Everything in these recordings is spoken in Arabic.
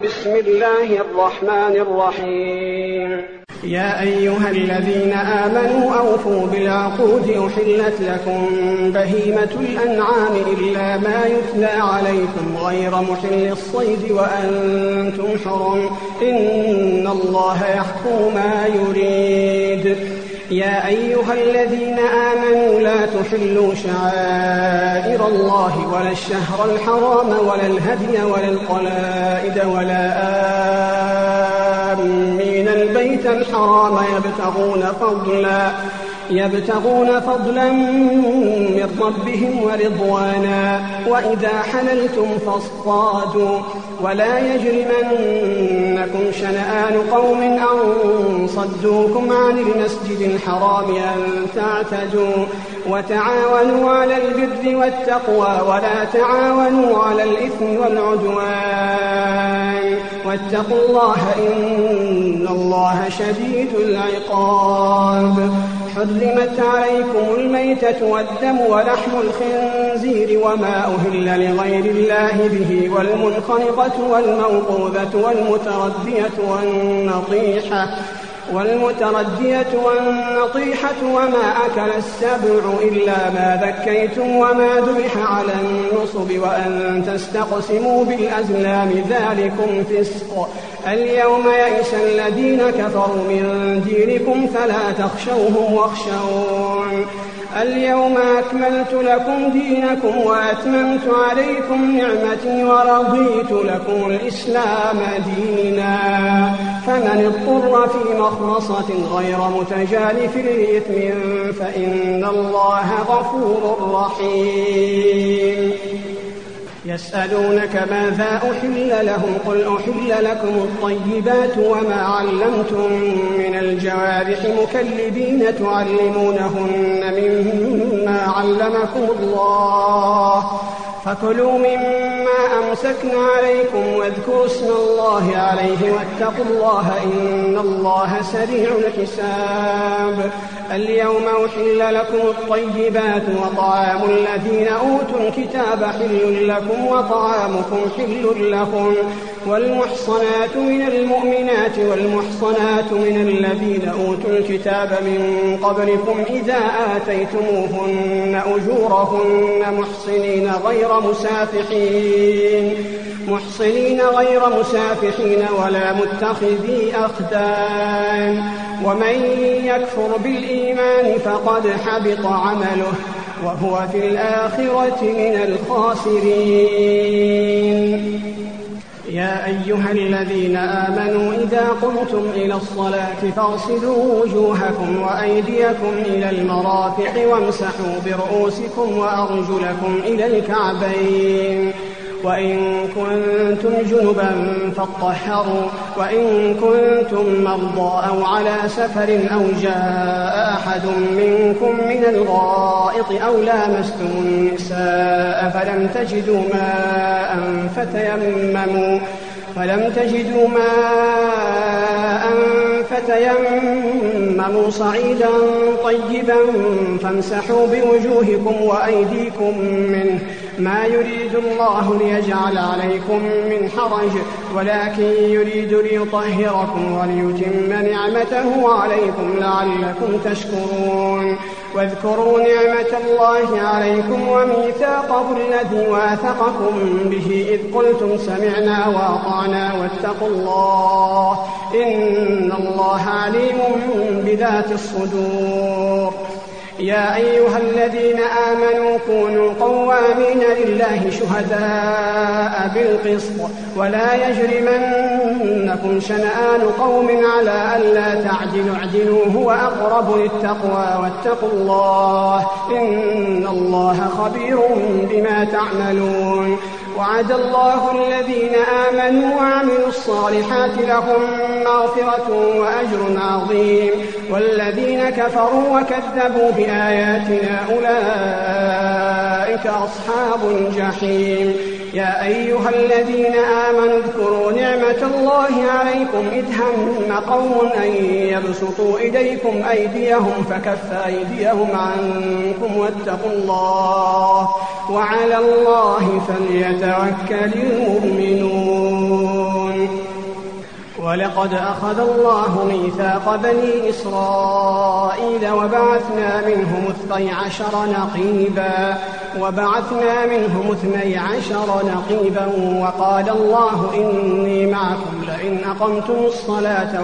بسم الله الرحمن الرحيم. يا أيها الذين آمنوا أوفوا بالعقود أحلت لكم بهيمة الأنعام إلا ما يتلى عليكم غير محل الصيد وأنتم حرم إن الله يحكم ما يريد. يا أيها الذين آمنوا لا تحلوا شعائر الله ولا الشهر الحرام ولا الهدي ولا القلائد ولا آمين البيت الحرام يبتغون فضلا من ربهم ورضوانا وإذا حللتم فاصطادوا ولا يجرمنكم شنآن قوم أن صدوكم عن المسجد الحرام أن تعتدوا وتعاونوا على البر والتقوى ولا تعاونوا على الإثم والعدوان واتقوا الله إن الله شديد العقاب. حرمت عليكم الميتة والدم ولحم الخنزير وما أهل لغير الله به والمنخنقة والموقوذة والمتردية والنطيحة وما أكل السبع إلا ما ذكيتم وما ذبح على النصب وأن تستقسموا بالأزلام ذلكم فسق. اليوم يئس الذين كفروا من دينكم فلا تخشوهم واخشون. اليوم أكملت لكم دينكم وأتممت عليكم نعمتي ورضيت لكم الإسلام دينا. فمن اضطر في مخمصة غير متجانف لإثم فإن الله غفور رحيم. يسألونك ماذا أحل لهم قل أحل لكم الطيبات وما علمتم من الجوارح مكلبين تعلمونهن مما علمكم الله فكلوا مما أمسكن عليكم واذكروا اسم الله عليه واتقوا الله إن الله سريع الحساب. اليوم أحل لكم الطيبات وطعام الذين أوتوا الكتاب حل لكم وطعامكم حل لهم والمحصنات من المؤمنات والمحصنات من الذين أوتوا الكتاب من قبلكم إذا آتيتموهن أجورهن محصنين غير مسافحين ولا متخذي أخدان. ومن يكفر بالإيمان فقد حبط عمله وهو في الآخرة من الخاسرين. يا أيها الذين آمنوا إذا قمتم إلى الصلاة فاغسلوا وجوهكم وأيديكم إلى المرافق وامسحوا برؤوسكم وأرجلكم إلى الكعبين وإن كنتم جنبا فاطهروا وإن كنتم مرضى أو على سفر أو جاء أحد منكم من الغائط أو لامستم النساء فلم تجدوا ماء فتيمموا صعيدا طيبا فامسحوا بوجوهكم وأيديكم منه ما يريد الله ليجعل عليكم من حرج ولكن يريد ليطهركم وليتم نعمته عليكم لعلكم تشكرون. واذكروا نعمة الله عليكم وميثاقه الذي واثقكم به إذ قلتم سمعنا وأطعنا واتقوا الله إن الله عليم بذات الصدور. يا أيها الذين آمنوا كونوا قوامين لله شهداء بالقسط ولا يجرمنكم شنآن قوم على ألا تعدلوا اعدلوا هو أقرب للتقوى واتقوا الله إن الله خبير بما تعملون. وعد الله الذين آمنوا وعملوا الصالحات لهم مغفرة وأجر عظيم والذين كفروا وكذبوا بآياتنا أولئك أصحاب الجحيم. يا أيها الذين آمنوا اذكروا نعمة الله عليكم إذ هم قوم أن يبسطوا إليكم أيديهم فكف أيديهم عنكم واتقوا الله وعلى الله فليتوكل المؤمنون. ولقد أخذ الله ميثاق بني إسرائيل وبعثنا منهم 12 نقيبا وقال الله إني معكم لئن أقمتم الصلاة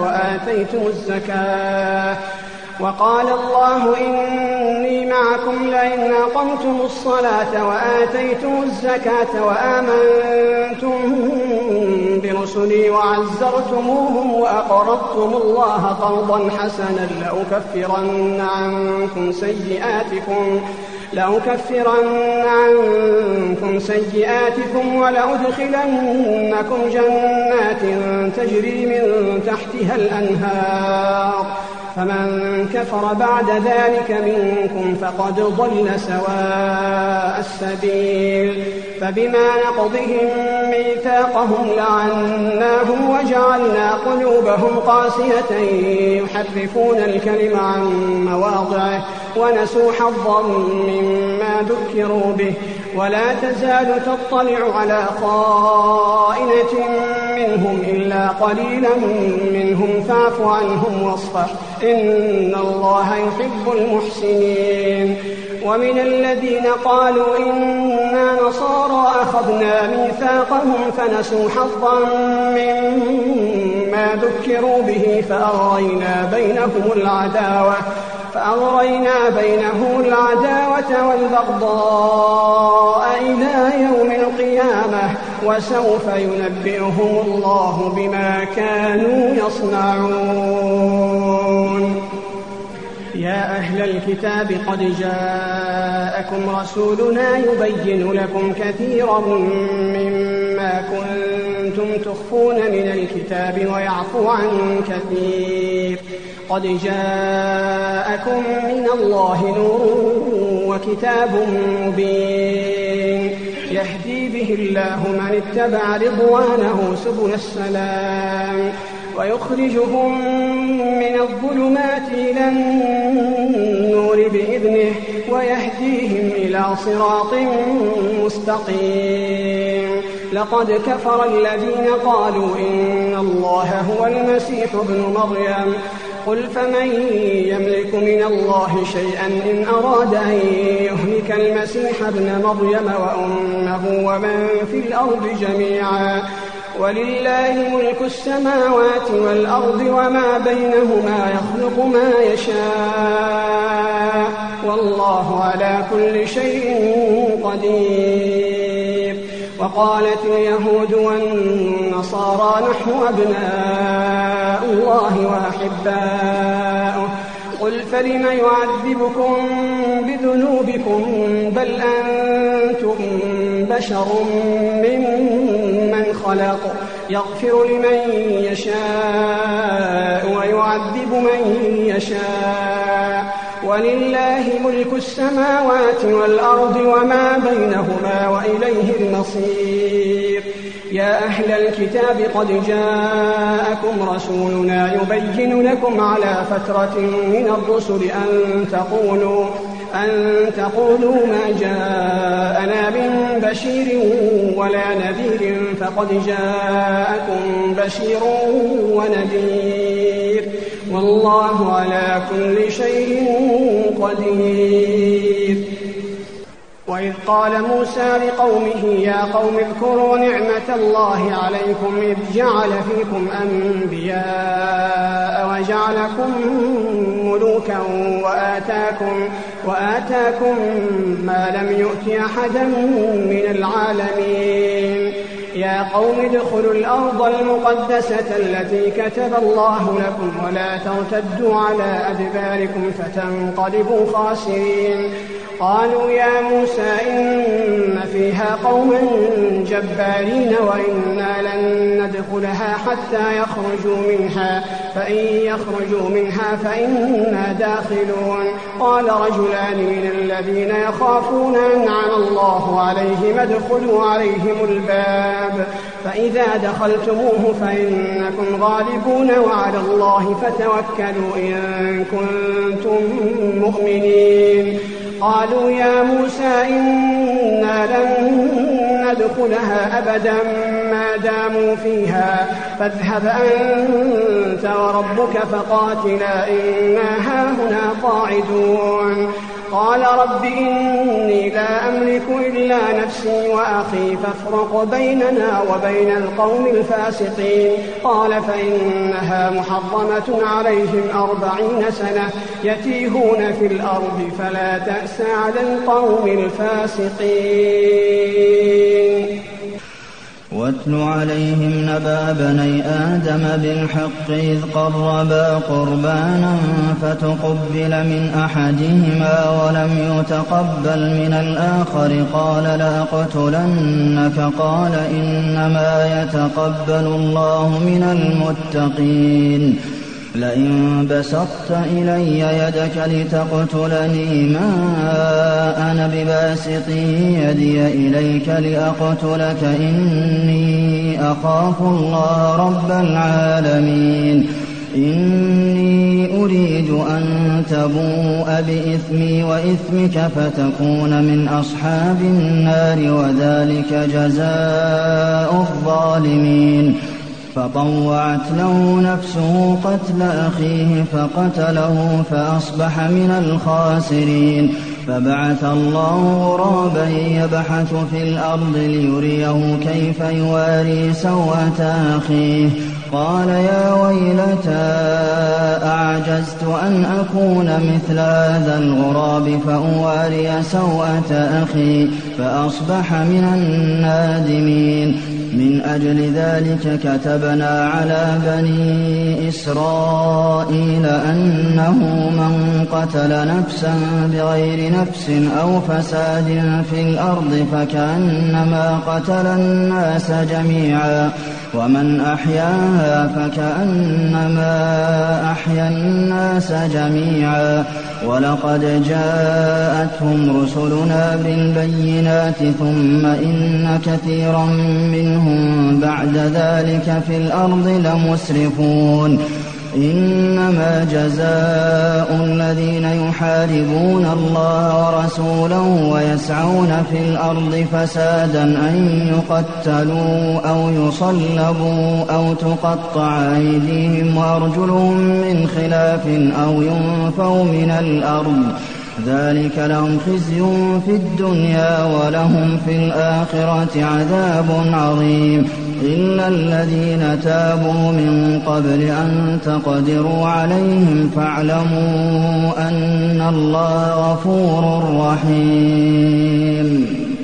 وآتيتم الزكاة وآمنتم برسلي وعزرتموهم وأقرضتم الله قرضا حسنا لأكفرن عنكم سيئاتكم ولأدخلنكم جنات تجري من تحتها الأنهار فمن كفر بعد ذلك منكم فقد ضل سواء السبيل فبما نقضهم ميثاقهم لعناهم وجعلنا قلوبهم قاسية يحرفون الكلم عن مواضعه ونسوا حظا مما ذكروا به ولا تزال تطلع على خائنة منهم إلا قليلا منهم فاعف عنهم واصفح إن الله يحب المحسنين. ومن الذين قالوا إنا نصارى أخذنا ميثاقهم فنسوا حظا مما ذكروا به فأغرينا بينهم العداوة والبغضاء إلى يوم القيامة وسوف ينبئهم الله بما كانوا يصنعون. يا أهل الكتاب قد جاءكم رسولنا يبين لكم كثيرا مما كنتم تخفون من الكتاب ويعفو عن كثير قد جاءكم من الله نور وكتاب مبين يهدي به الله من اتبع رضوانه سبل السلام ويخرجهم من الظلمات إلى النور بإذنه ويهديهم إلى صراط مستقيم. لقد كفر الذين قالوا إن الله هو المسيح ابن مريم قل فمن يملك من الله شيئا إن أراد أن يهلك المسيح ابن مريم وأمه ومن في الأرض جميعا ولله ملك السماوات والأرض وما بينهما يخلق ما يشاء والله على كل شيء قدير. وقالت اليهود والنصارى نحن أبناء الله وأحباؤه قل فلم يعذبكم بذنوبكم بل أنتم بشر ممن خلق يغفر لمن يشاء ويعذب من يشاء ولله ملك السماوات والأرض وما بينهما وإليه المصير. يا أهل الكتاب قد جاءكم رسولنا يبين لكم على فترة من الرسل أن تقولوا ما جاءنا من بشير ولا نذير فقد جاءكم بشير ونذير والله على كل شيء قدير. وإذ قال موسى لقومه يا قوم اذكروا نعمة الله عليكم إذ جعل فيكم أنبياء وجعلكم ملوكا وآتاكم ما لم يؤت أحدا من العالمين. يا قوم ادخلوا الأرض المقدسة التي كتب الله لكم ولا ترتدوا على أدباركم فتنقلبوا خاسرين. قالوا يا موسى إن فيها قوما جبارين وإنا لن ندخلها حتى يخرجوا منها فإن يخرجوا منها فإنا داخلون. قال رجلان من الذين يخافون أنعم الله عليهم ادخلوا عليهم الباب فإذا دخلتموه فإنكم غالبون وعلى الله فتوكلوا إن كنتم مؤمنين. قالوا يا موسى إنا لن ندخلها أبدا ما داموا فيها فاذهب أنت وربك فقاتلا إنا هاهنا قاعدون قال رب إني لا أملك إلا نفسي وأخي فافرق بيننا وبين القوم الفاسقين قال فإنها محرمة عليهم 40 سنة يتيهون في الأرض فلا تأس على القوم الفاسقين واتل عليهم نبأ بني آدم بالحق إذ قربا قربانا فتقبل من أحدهما ولم يتقبل من الآخر قال لأقتلنك قال إنما يتقبل الله من المتقين لئن بسطت إلي يدك لتقتلني ما أنا بباسط يدي إليك لأقتلك إني أخاف الله رب العالمين إني أريد أن تبوء بإثمي وإثمك فتكون من أصحاب النار وذلك جزاء الظالمين فطوعت له نفسه قتل أخيه فقتله فأصبح من الخاسرين فبعث الله غرابا يبحث في الأرض ليريه كيف يواري سوءة أخيه قال يا ويلتى أعجزت أن أكون مثل هذا الغراب فأواري سوءة أخي فأصبح من النادمين من أجل ذلك كتبنا على بني إسرائيل أنه من قتل نفسا بغير نفس أو فساد في الأرض فكأنما قتل الناس جميعا ومن أحياها فكأنما أحيا الناس جميعا ولقد جاءتهم رسلنا بالبينات ثم إن كثيرا منهم بعد ذلك في الأرض لمسرفون إنما جزاء الذين يحاربون الله ورسوله ويسعون في الأرض فسادا أن يقتلوا أو يصلبوا أو تقطع أيديهم وأرجلهم من خلاف أو ينفوا من الأرض ذلك لهم خزي في الدنيا ولهم في الآخرة عذاب عظيم إلا الذين تابوا من قبل أن تقدروا عليهم فاعلموا أن الله غفور رحيم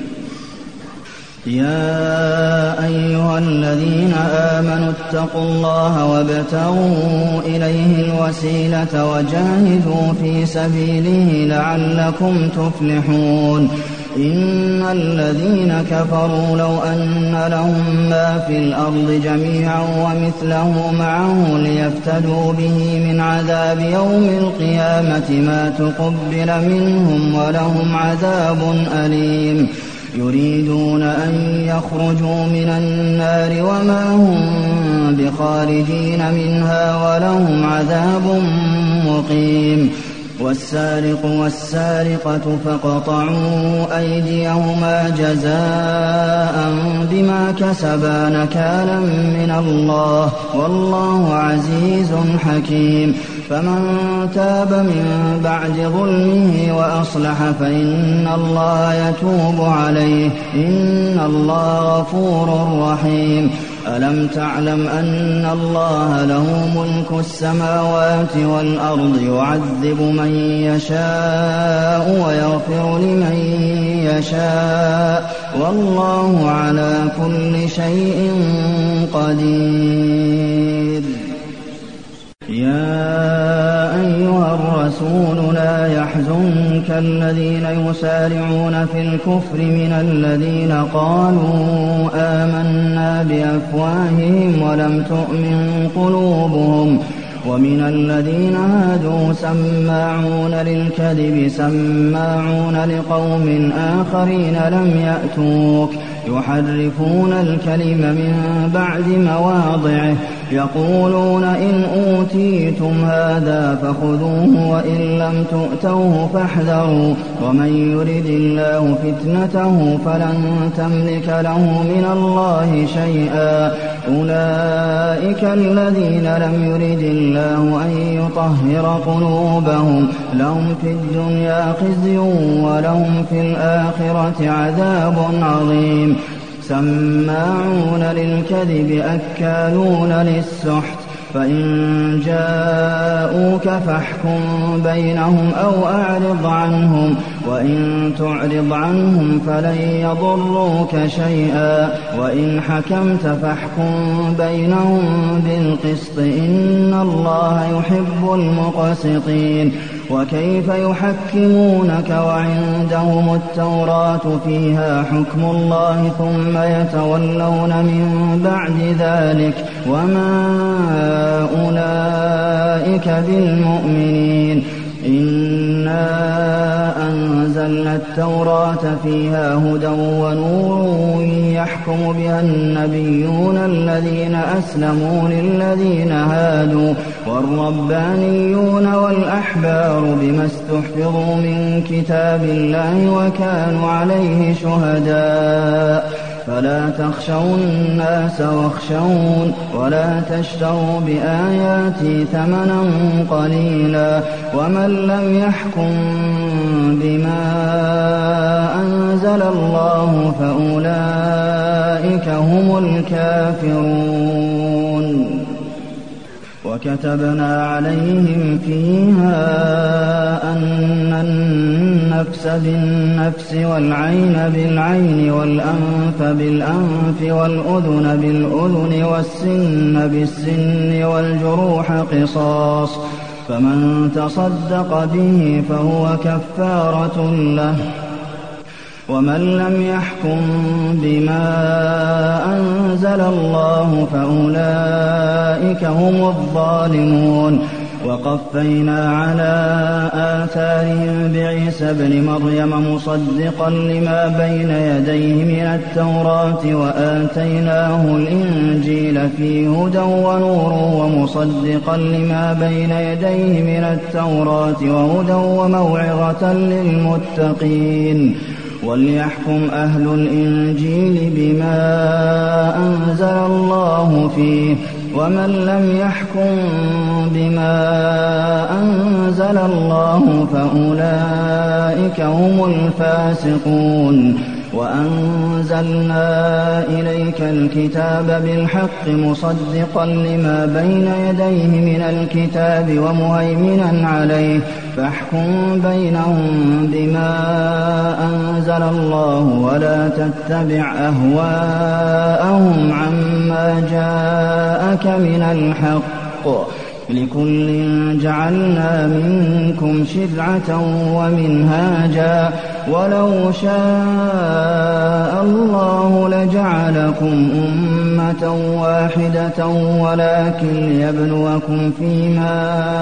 يا أيها الذين آمنوا اتقوا الله وابتغوا إليه الوسيلة وجاهدوا في سبيله لعلكم تفلحون إن الذين كفروا لو أن لهم ما في الأرض جميعا ومثله معه ليفتدوا به من عذاب يوم القيامة ما تقبل منهم ولهم عذاب أليم يريدون أن يخرجوا من النار وما هم بخارجين منها ولهم عذاب مقيم والسارق والسارقة فاقطعوا أيديهما جزاء بما كسبا نكالا من الله والله عزيز حكيم فمن تاب من بعد ظلمه وأصلح فإن الله يتوب عليه إن الله غفور رحيم ألم تعلم أن الله له ملك السماوات والأرض يعذب من يشاء ويغفر لمن يشاء والله على كل شيء قدير يا أيها الرسول لا يحزنك الذين يسارعون في الكفر من الذين قالوا آمنا بأفواههم ولم تؤمن قلوبهم ومن الذين هادوا سماعون للكذب سماعون لقوم آخرين لم يأتوك يحرفون الكلم من بعد مواضعه يقولون إن أوتيتم هذا فخذوه وإن لم تؤتوه فاحذروا ومن يرد الله فتنته فلن تملك له من الله شيئا أولئك الذين لم يرد الله أن يطهر قلوبهم لهم في الدنيا خزي ولهم في الآخرة عذاب عظيم سماعون للكذب أكالون للسحت فإن جاءوك فاحكم بينهم أو أعرض عنهم وإن تعرض عنهم فلن يضروك شيئا وإن حكمت فاحكم بينهم بالقسط إن الله يحب المقسطين وكيف يحكمونك وعندهم التوراة فيها حكم الله ثم يتولون من بعد ذلك وما أولئك بالمؤمنين إنا أنزلنا التوراة فيها هدى ونور يحكم بها النبيون الذين أسلموا للذين هادوا والربانيون والأحبار بما استحفظوا من كتاب الله وكانوا عليه شهداء فلا تخشوا الناس واخشون ولا تشتروا بآياتي ثمنا قليلا ومن لم يحكم بما أنزل الله فأولئك هم الكافرون وكتبنا عليهم فيها أن النفس بالنفس والعين بالعين والأنف بالأنف والأذن بالأذن والسن بالسن والجروح قصاص فمن تصدق به فهو كفارة له ومن لم يحكم بما أنزل الله فأولئك هم الظالمون وقفينا على آثارهم بعيسى ابن مريم مصدقا لما بين يديه من التوراة وآتيناه الإنجيل فيه هدى ونور ومصدقا لما بين يديه من التوراة وهدى وموعظة للمتقين وليحكم أهل الإنجيل بما أنزل الله فيه ومن لم يحكم بما أنزل الله فأولئك هم الفاسقون وأنزلنا إليك الكتاب بالحق مصدقا لما بين يديه من الكتاب ومهيمنا عليه فاحكم بينهم بما أنزل الله ولا تتبع أهواءهم عما جاءك من الحق لكل جعلنا منكم شرعة ومنهاجا ولو شاء الله لجعلكم أمة واحدة ولكن ليبلوكم فيما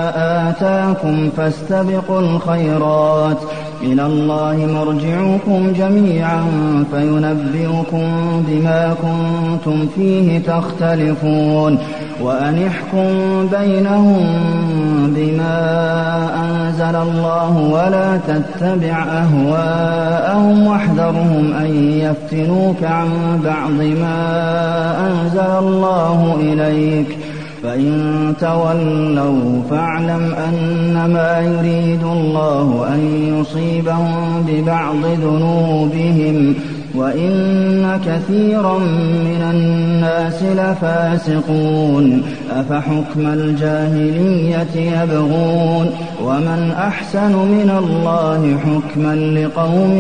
آتاكم فاستبقوا الخيرات إلى الله مرجعكم جميعا فينبئكم بما كنتم فيه تختلفون وأن احكم بينهم بما أنزل الله ولا تتبع أهواءهم واحذرهم أن يفتنوك عن بعض ما أنزل الله إليك فإن تولوا فاعلم أنما يريد الله أن يصيبهم ببعض ذنوبهم وإن كثيرا من الناس لفاسقون أفحكم الجاهلية يبغون ومن أحسن من الله حكما لقوم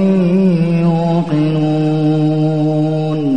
يوقنون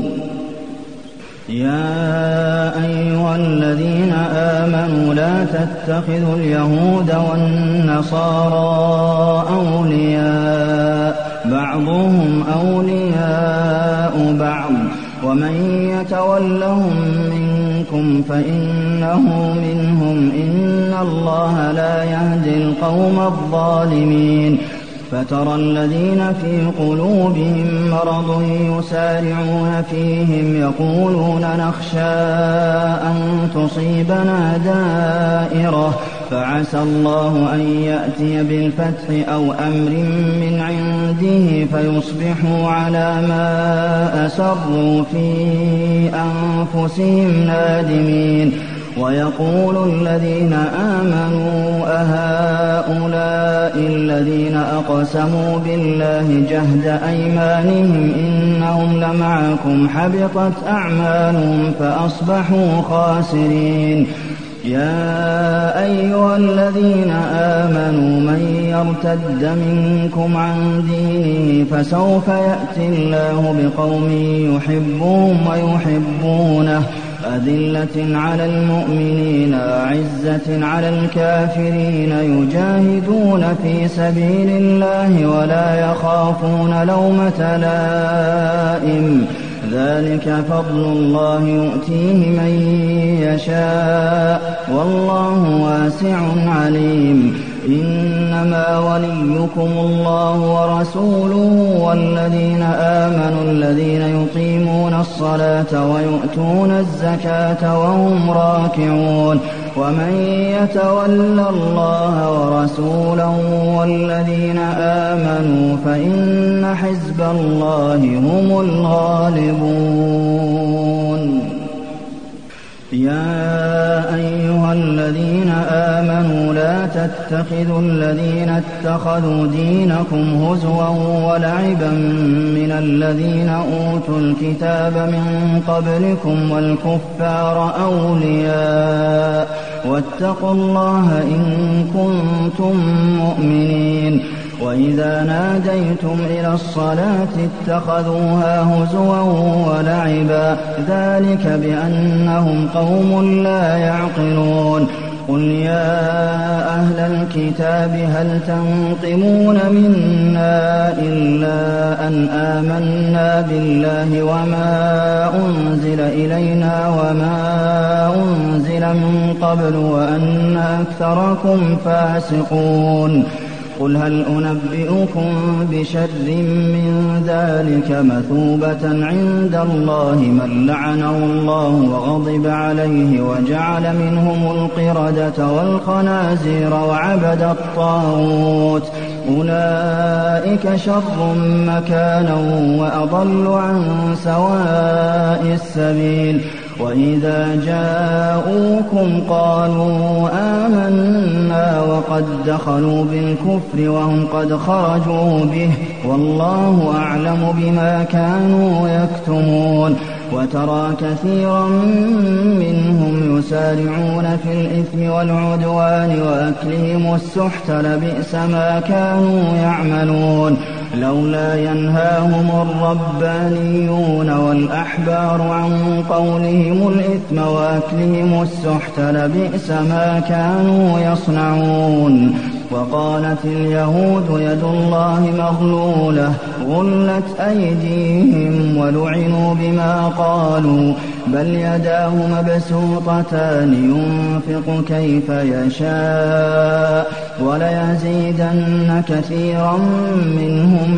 يا أيها الذين آمنوا لا تتخذوا اليهود والنصارى أولياء بعضهم أولياء بعض ومن يتولهم منكم فإنه منهم إن الله لا يهدي القوم الظالمين فترى الذين في قلوبهم مرض يسارعون فيهم يقولون نخشى أن تصيبنا دائرة فعسى الله أن يأتي بالفتح أو أمر من عنده فيصبحوا على ما أسروا في أنفسهم نادمين ويقول الذين آمنوا أهؤلاء الذين أقسموا بالله جهد أيمانهم إنهم لمعكم حبطت أعمالهم فأصبحوا خاسرين يا أيها الذين آمنوا من يرتد منكم عن دينه فسوف يأتي الله بقوم يحبهم ويحبونه أذلة على المؤمنين أعزة على الكافرين يجاهدون في سبيل الله ولا يخافون لومة لائم ذلك فضل الله يؤتيه من يشاء والله واسع عليم إنما وليكم الله ورسوله والذين آمنوا الذين يقيمون الصلاة ويؤتون الزكاة وهم راكعون ومن يتول الله ورسوله والذين آمنوا فإن حزب الله هم الغالبون يا أيها الذين آمنوا لا تتخذوا الذين اتخذوا دينكم هزوا ولعبا من الذين أوتوا الكتاب من قبلكم والكفار أولياء واتقوا الله إن كنتم مؤمنين وإذا ناديتم إلى الصلاة اتخذوها هزوا ولعبا ذلك بأنهم قوم لا يعقلون قل يا أهل الكتاب هل تنقمون منا إلا أن آمنا بالله وما أنزل إلينا وما أنزل من قبل وأن أكثركم فاسقون قل هل أنبئكم بشر من ذلك مثوبة عند الله من لعنه الله وغضب عليه وجعل منهم القردة والخنازير وعبد الطاغوت أولئك شر مكانا وأضل عن سواء السبيل وإذا جاءوكم قالوا آمنا وقد دخلوا بالكفر وهم قد خرجوا به والله أعلم بما كانوا يكتمون وترى كثيرا منهم يسارعون في الإثم والعدوان وأكلهم السحت لبئس ما كانوا يعملون لولا ينهاهم الربانيون والأحبار عن قولهم الإثم وأكلهم السحت لبئس ما كانوا يصنعون وقالت اليهود يد الله مغلولة غلت أيديهم ولعنوا بما قالوا بل يداه مبسوطتان ينفق كيف يشاء وليزيدن كثيرا منهم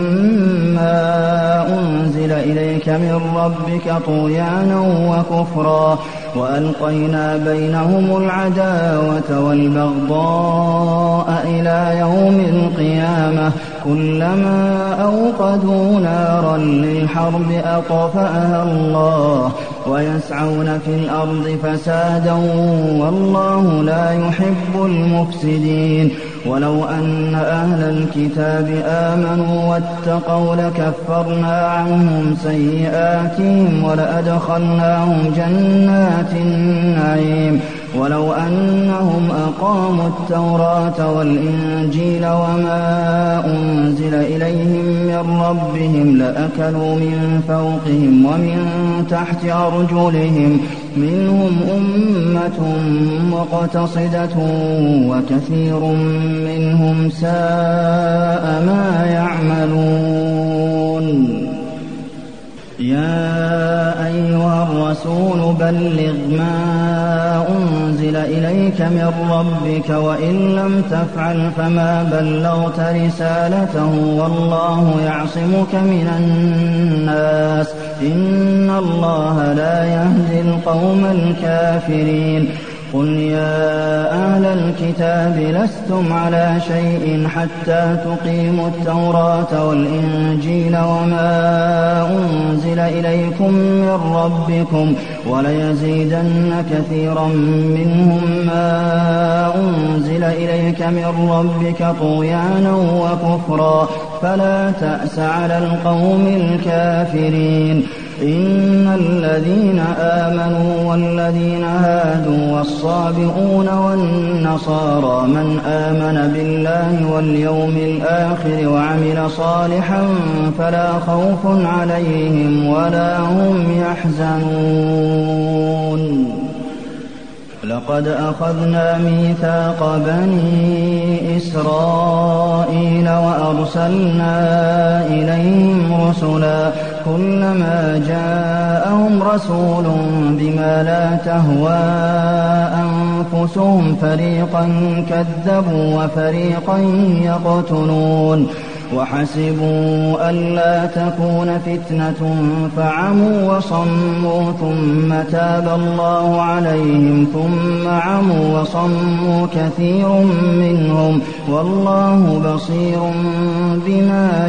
ما أنزل إليك من ربك طغيانا وكفرا وألقينا بينهم العداوة والبغضاء إلى يوم القيامة كلما أوقدوا نارا للحرب أطفأها الله ويسعون في الأرض فسادا والله لا يحب المفسدين ولو أن أهل الكتاب آمنوا واتقوا لكفرنا عنهم سيئاتهم ولأدخلناهم جنات النعيم ولو أنهم أقاموا التوراة والإنجيل وما أنزل إليهم من ربهم لأكلوا من فوقهم ومن تحت أرجلهم منهم أمة مقتصدة وكثير منهم ساء ما يعملون يا أيها الرسول بلغ ما أنزل إليك من ربك وإن لم تفعل فما بلغت رسالته والله يعصمك من الناس إن الله لا يهدي القوم الكافرين قل يا أهل الكتاب لستم على شيء حتى تقيموا التوراة والإنجيل وما أنزل إليكم من ربكم وليزيدن كثيرا منهم ما أنزل إليك من ربك طغيانا وكفرا فلا تأس على القوم الكافرين إن الذين آمنوا والذين هادوا والصابئون والنصارى من آمن بالله واليوم الآخر وعمل صالحا فلا خوف عليهم ولا هم يحزنون لقد أخذنا ميثاق بني إسرائيل وأرسلنا إليهم رسلا كلما جاءهم رسول بما لا تهوى أنفسهم فريقا كذبوا وفريقا يقتلون وحسبوا ألا تكون فتنة فعموا وصموا ثم تاب الله عليهم ثم عموا وصموا كثير منهم والله بصير بما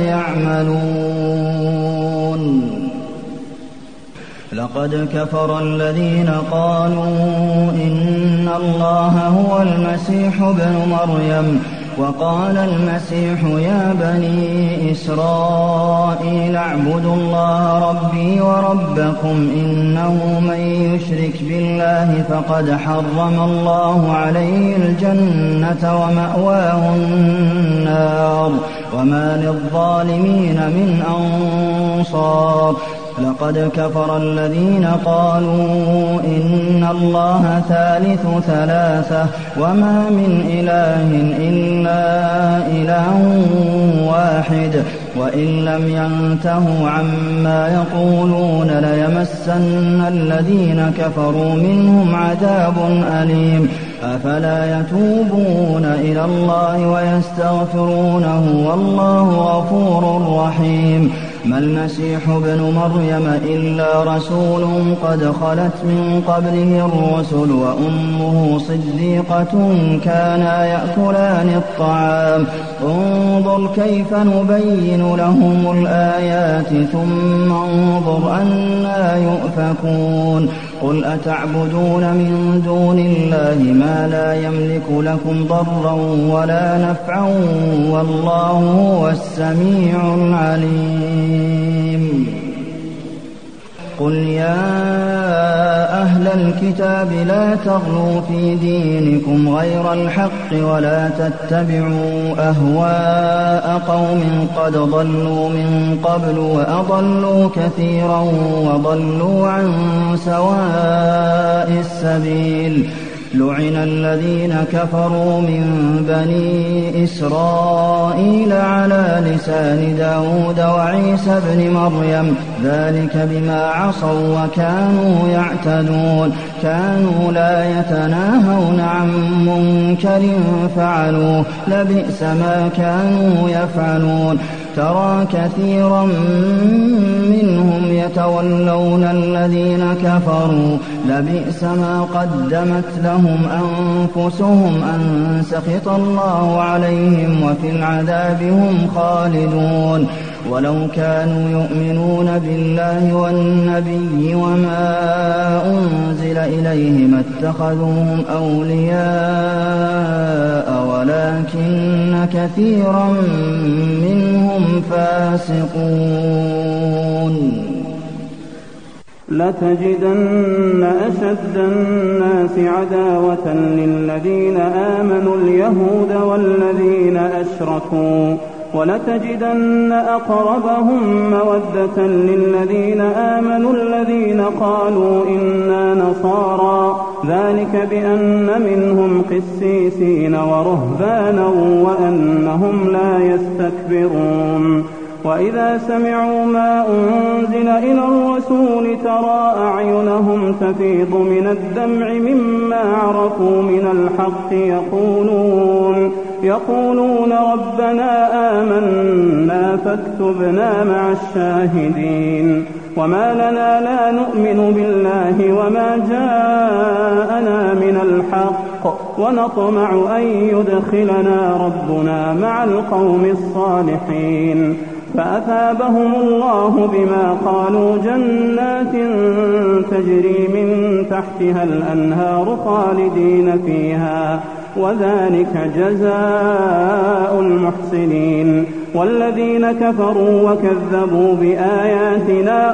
يعملون لقد كفر الذين قالوا إن الله هو المسيح ابن مريم وقال المسيح يا بني إسرائيل اعبدوا الله ربي وربكم إنه من يشرك بالله فقد حرم الله عليه الجنة ومأواه النار وما للظالمين من أنصار لقد كفر الذين قالوا إن الله ثالث ثلاثة وما من إله إلا إله واحد وإن لم ينتهوا عما يقولون ليمسن الذين كفروا منهم عذاب أليم أفلا يتوبون إلى الله ويستغفرونه والله غفور رحيم ما المسيح ابن مريم إلا رسول قد خلت من قبله الرسل وأمه صديقة كانا يأكلان الطعام انظر كيف نبين لهم الآيات ثم انظر أنى يؤفكون قل أتعبدون من دون الله ما لا يملك لكم ضرا ولا نفعا والله هو السميع العليم قل يا أهل الكتاب لا تغلوا في دينكم غير الحق ولا تتبعوا أهواء قوم قد ضلوا من قبل وأضلوا كثيرا وضلوا عن سواء السبيل لعن الذين كفروا من بني إسرائيل على لسان داود وعيسى بن مريم ذلك بما عصوا وكانوا يعتدون كانوا لا يتناهون عن منكر فعلوه لبئس ما كانوا يفعلون ترى كثيرا منهم يتولون الذين كفروا لبئس ما قدمت لهم أنفسهم أن سخط الله عليهم وفي العذاب هم خالدون ولو كانوا يؤمنون بالله والنبي وما أنزل إليه ما اتخذوهم أولياء ولكن كثيرا منهم فاسقون لتجدن أشد الناس عداوة للذين آمنوا اليهود والذين أشركوا ولتجدن أقربهم مودة للذين آمنوا الذين قالوا إنا نصارى ذلك بأن منهم قسيسين ورهبانا وأنهم لا يستكبرون وإذا سمعوا ما أنزل إلى الرسول ترى أعينهم تفيض من الدمع مما عرفوا عرفوا من الحق يقولون ربنا آمنا فاكتبنا مع الشاهدين. وما لنا لا نؤمن بالله وما جاءنا من الحق ونطمع أن يدخلنا ربنا مع القوم الصالحين. فأثابهم الله بما قالوا جنات تجري من تحتها الأنهار خالدين فيها وذلك جزاء المحسنين. والذين كفروا وكذبوا بآياتنا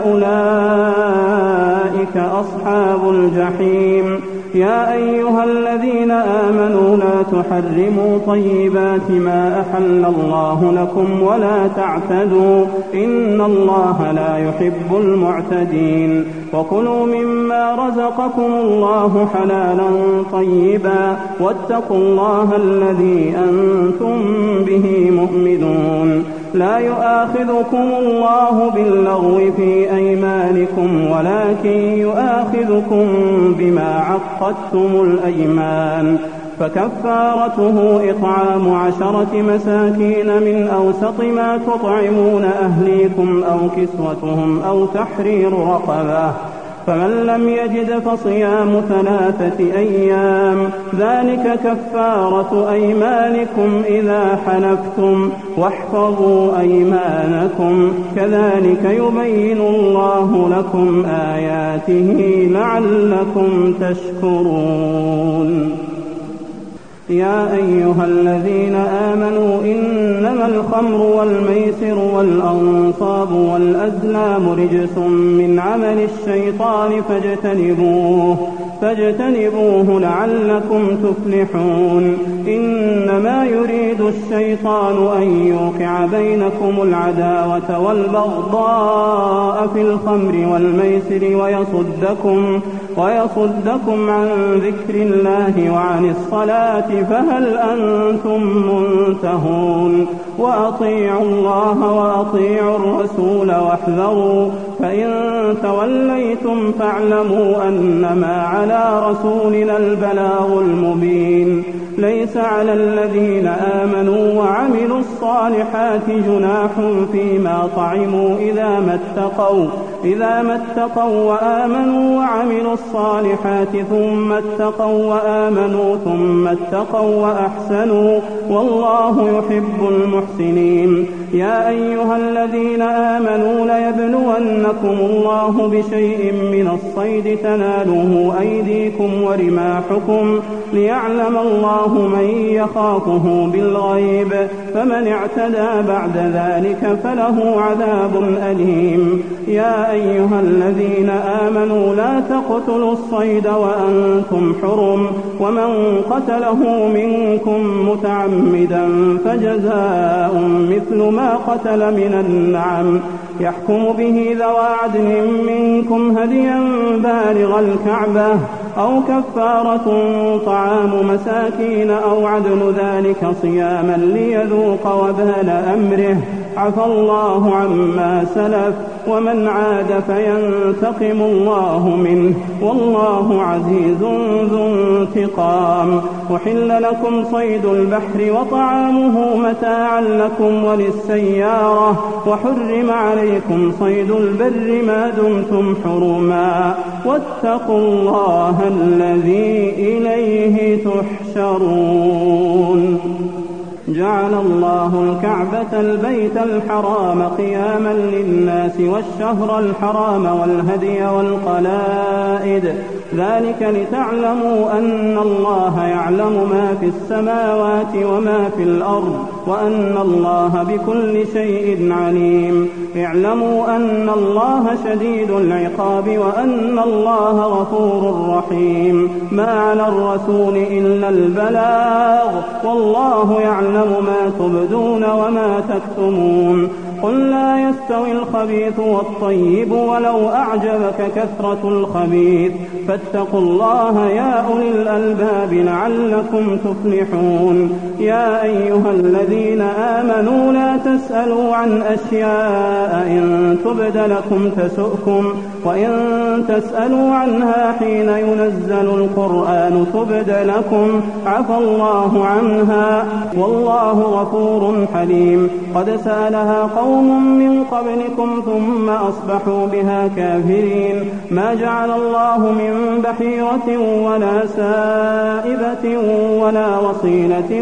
أولئك أصحاب الجحيم. يا أيها الذين آمنوا لا تحرموا طيبات ما أحل الله لكم ولا تعتدوا إن الله لا يحب المعتدين. وكلوا مما رزقكم الله حلالا طيبا واتقوا الله الذي أنتم به مؤمنون. لا يؤاخذكم الله باللغو في أيمانكم ولكن يؤاخذكم بما عقدتم الأيمان. فكفارته إطعام 10 مساكين من أوسط ما تطعمون أهليكم أو كسوتهم أو تحرير رقبة. فمن لم يجد فصيام 3 أيام ذلك كفارة أيمانكم إذا حلفتم واحفظوا أيمانكم كذلك يبين الله لكم آياته لعلكم تشكرون. يا أيها الذين آمنوا إنما الخمر والميسر والأنصاب والأزلام رجس من عمل الشيطان فاجتنبوه لعلكم تفلحون. إنما يريد الشيطان أن يوقع بينكم العداوة والبغضاء في الخمر والميسر ويصدكم عن ذكر الله وعن الصلاة فهل أنتم منتهون. وأطيعوا الله وأطيعوا الرسول واحذروا فإن توليتم فاعلموا أنما على رسولنا البلاغ المبين. ليس على الذين آمنوا وعملوا الصالحات جناح فيما طعموا إذا ما اتقوا وآمنوا وعملوا الصالحات ثم اتقوا وآمنوا ثم اتقوا وأحسنوا والله يحب المحسنين. يا أيها الذين آمنوا ليبلونكم الله بشيء من الصيد تناله أيديكم ورماحكم ليعلم الله من يخافه بالغيب فمن اعتدى بعد ذلك فله عذاب أليم. يا أيها الذين آمنوا لا تقتلوا الصيد وأنتم حرم ومن قتله منكم متعمدا فجزاء مثل ما قتل من النعم يحكم به ذوى عدل منكم هديا بالغ الكعبة أو كفارة طعام مساكين أو عدل ذلك صياما ليذوق وبال أمره عفى الله عما سلف ومن عاد فينتقم الله منه والله عزيز ذو انتقام. أحل لكم صيد البحر وطعامه متاعا لكم وللسيارة وحرم عليكم صيد البر ما دمتم حرما واتقوا الله الذي إليه تحشرون. جعل الله الكعبة البيت الحرام قياما للناس والشهر الحرام والهدي والقلائد ذلك لتعلموا أن الله يعلم ما في السماوات وما في الأرض وأن الله بكل شيء عليم. اعلموا أن الله شديد العقاب وأن الله غفور رحيم. ما على الرسول إلا البلاغ والله يعلم ما تبدون وما تكتمون. قل لا يستوي الخبيث والطيب ولو أعجبك كثرة الخبيث فاتقوا الله يا أولي الألباب لعلكم تفلحون. يا أيها الذين آمنوا لا تسألوا عن أشياء إن تبد لكم تسؤكم وإن تسألوا عنها حين ينزل القرآن تبد لكم عفى الله عنها والله غفور حليم. قد سألها قوم من قبلكم ثم أصبحوا بها كافرين. ما جعل الله من بحيرة ولا سائبة ولا وصيلة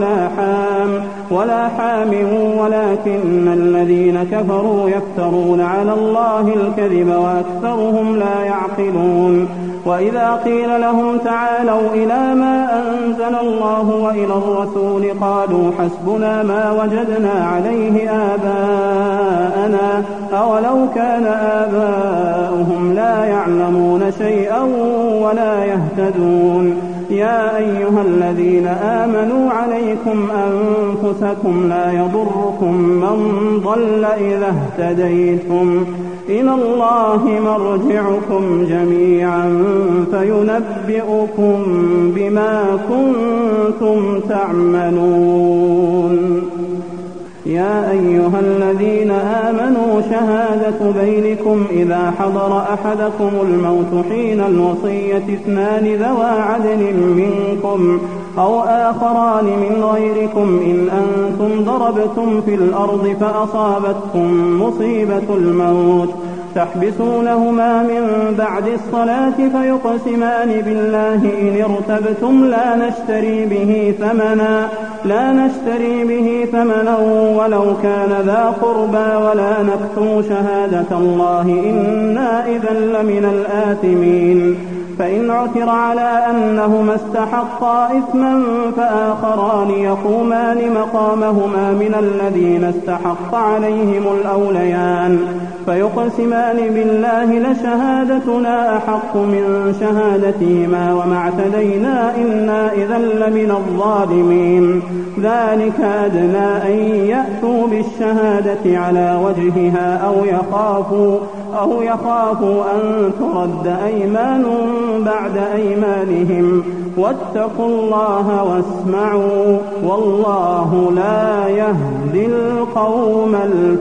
ولا حام ولكن الذين كفروا يفترون على الله الكذب وأكثرهم لا يعقلون. وإذا قيل لهم تعالوا إلى ما أنزل الله وإلى الرسول قالوا حسبنا ما وجدنا عليه آباءنا أولو كان آباؤهم لا يعلمون شيئا ولا يهتدون. يا أيها الذين آمنوا عليكم أنفسكم لا يضركم من ضل إذا اهتديتم إلى الله مرجعكم جميعا فينبئكم بما كنتم تعملون. يا أيها الذين آمنوا شهادة بينكم إذا حضر أحدكم الموت حين الوصية 2 ذوى عدل منكم أو آخران من غيركم إن أنتم ضربتم في الأرض فأصابتكم مصيبة الموت تحبسونهما من بعد الصلاة فيقسمان بالله إن ارتبتم لا نشتري به ثمنا ولو كان ذا قربى ولا نكتم شهادة الله إنا إذا لمن الآثمين. فإن عثر على أنهما استحقا إثما فآخران يقومان مقامهما من الذين استحق عليهم الأوليان فيقسمان بالله لشهادتنا أحق من شهادتهما وما اعتدينا إنا إذا لمن الظالمين. ذلك أدنى أن يأتوا بالشهادة على وجهها أو يخافوا أن ترد أيمان بعد أيمانهم واتقوا الله واسمعوا والله لا يهدي القوم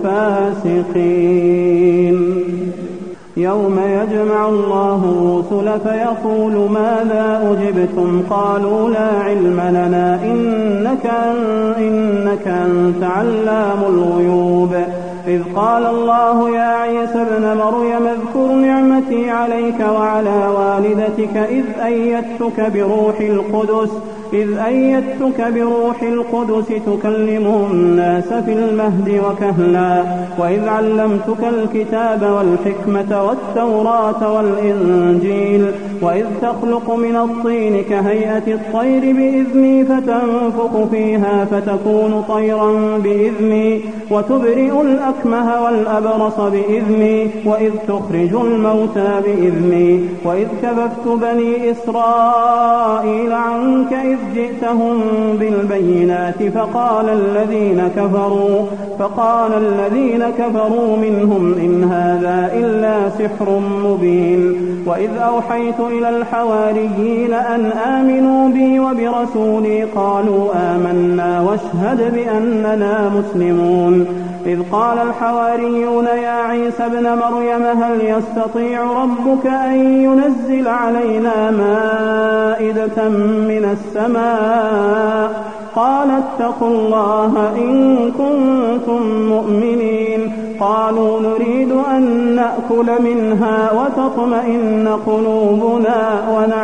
الفاسقين. يوم يجمع الله الرسل فيقول ماذا أجبتم قالوا لا علم لنا إنك أنت علام الغيوب. إذ قال الله يا عيسى ابن مريم اذكر نعمتي عليك وعلى والدتك إذ أيدتك بروح القدس تكلم الناس في المهد وكهلا وإذ علمتك الكتاب والحكمة والتوراة والإنجيل وإذ تخلق من الطين كهيئة الطير بإذني فتنفخ فيها فتكون طيرا بإذني وتبرئ الأكمه والأبرص بإذني وإذ تخرج الموتى بإذني وإذ كففت بني إسرائيل عنك إذ جئتهم بالبينات فقال الذين كفروا منهم إن هذا إلا سحر مبين. وإذ أوحيت إلى الحواريين أن آمنوا بي وبرسولي قالوا آمنا واشهد بأننا مسلمون. إذ قال الحواريون يا عيسى ابن مريم هل يستطيع ربك أن ينزل علينا مائدة من السماء قال اتقوا الله إن كنتم مؤمنين. قالوا نريد أن نأكل منها وتطمئن قلوبنا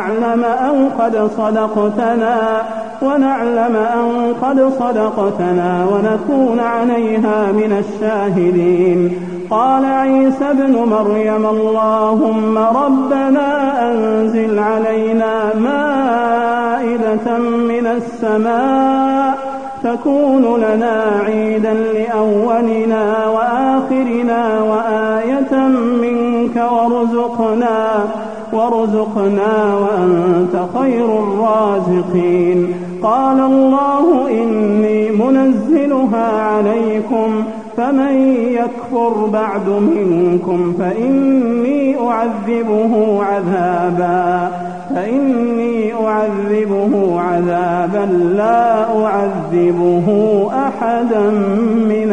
ونعلم أن قد صدقتنا ونكون عليها من الشاهدين. قال عيسى ابن مريم اللهم ربنا أنزل علينا مائدة من السماء تكون لنا عيدا لأولنا وآخرنا وآية منك وارزقنا وأنت خير الرازقين. قال الله إني منزلها عليكم فمن يكفر بعد منكم فإني أعذبه عذابا لا أعذبه أحدا من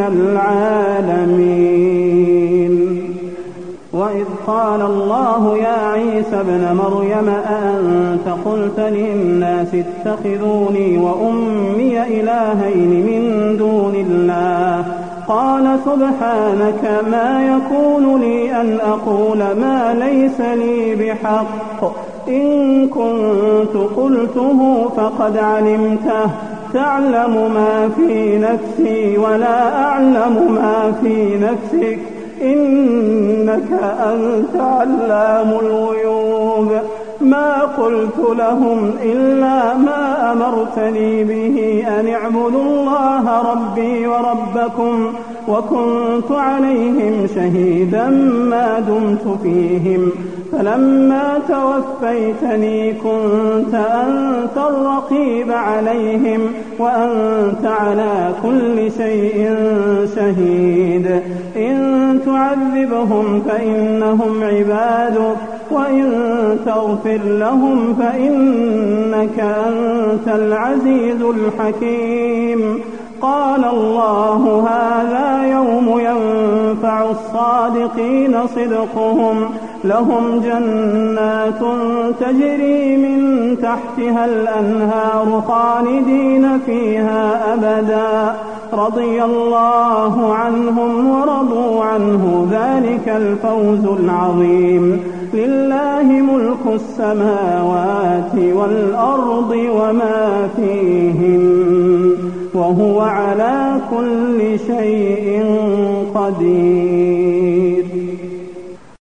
العالمين. وإذ قال الله يا عيسى ابن مريم أأنت قلت للناس اتخذوني وأمي إلهين من دون الله قال سبحانك ما يكون لي أن أقول ما ليس لي بحق إن كنت قلته فقد علمته تعلم ما في نفسي ولا أعلم ما في نفسك إنك أنت علام الغيوب. ما قلت لهم إلا ما أمرتني به أن اعبدوا الله ربي وربكم وكنت عليهم شهيدا ما دمت فيهم فلما توفيتني كنت أنت الرقيب عليهم وأنت على كل شيء شهيد. إن تعذبهم فإنهم عبادك وإن تغفر لهم فإنك أنت العزيز الحكيم. قال الله هذا يوم ينفع الصادقين صدقهم لهم جنات تجري من تحتها الأنهار خالدين فيها أبدا رضي الله عنهم ورضوا عنه ذلك الفوز العظيم. لله ملك السماوات والأرض وما فيهن وهو على كل شيء قدير.